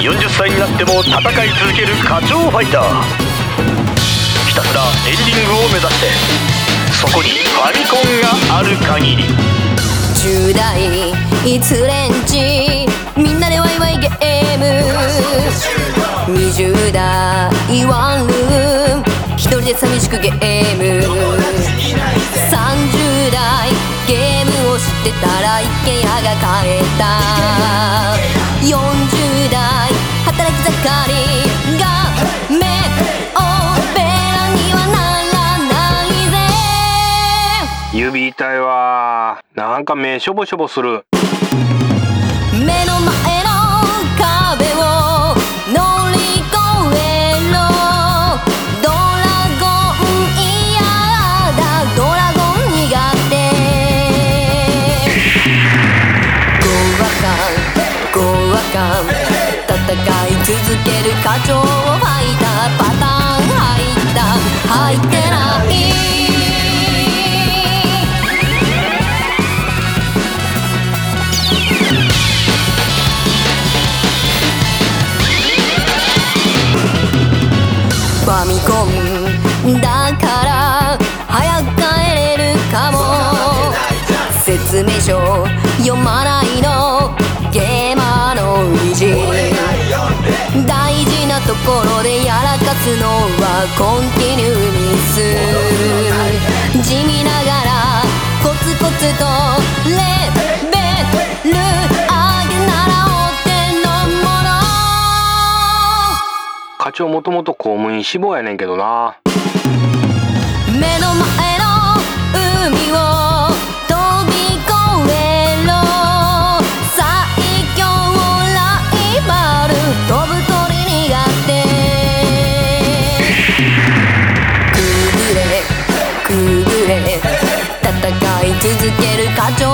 40歳になっても戦い続ける課長ファイター。ひたすらエンディングを目指して、そこにファミコンがある限り。 10代失恋地、みんなでワイワイゲーム。20代ワンルーム、一人で寂しくゲーム。30代ゲームをしてたらイケアが変えた。40代働き盛りが目をベラにはならないぜ。 指痛いわ。なんか目しょぼしょぼする。 目の前の壁を乗り越えろ。ドラゴン嫌だ、ドラゴン苦手。5話間戦い続ける課長ファイター。パターン入ってない。ファミコンだから早く帰れるかも。説明書読まないのゲーマーの意地。大事なところでやらかすのはコンティニューミス。地味ながらコツコツとレベル上げならお手の物。 課長もともと公務員志望やねんけどな。 目の前の海を飛び越えろ。最強ライバル飛ぶ鳥苦手。くぐれ戦い続ける課長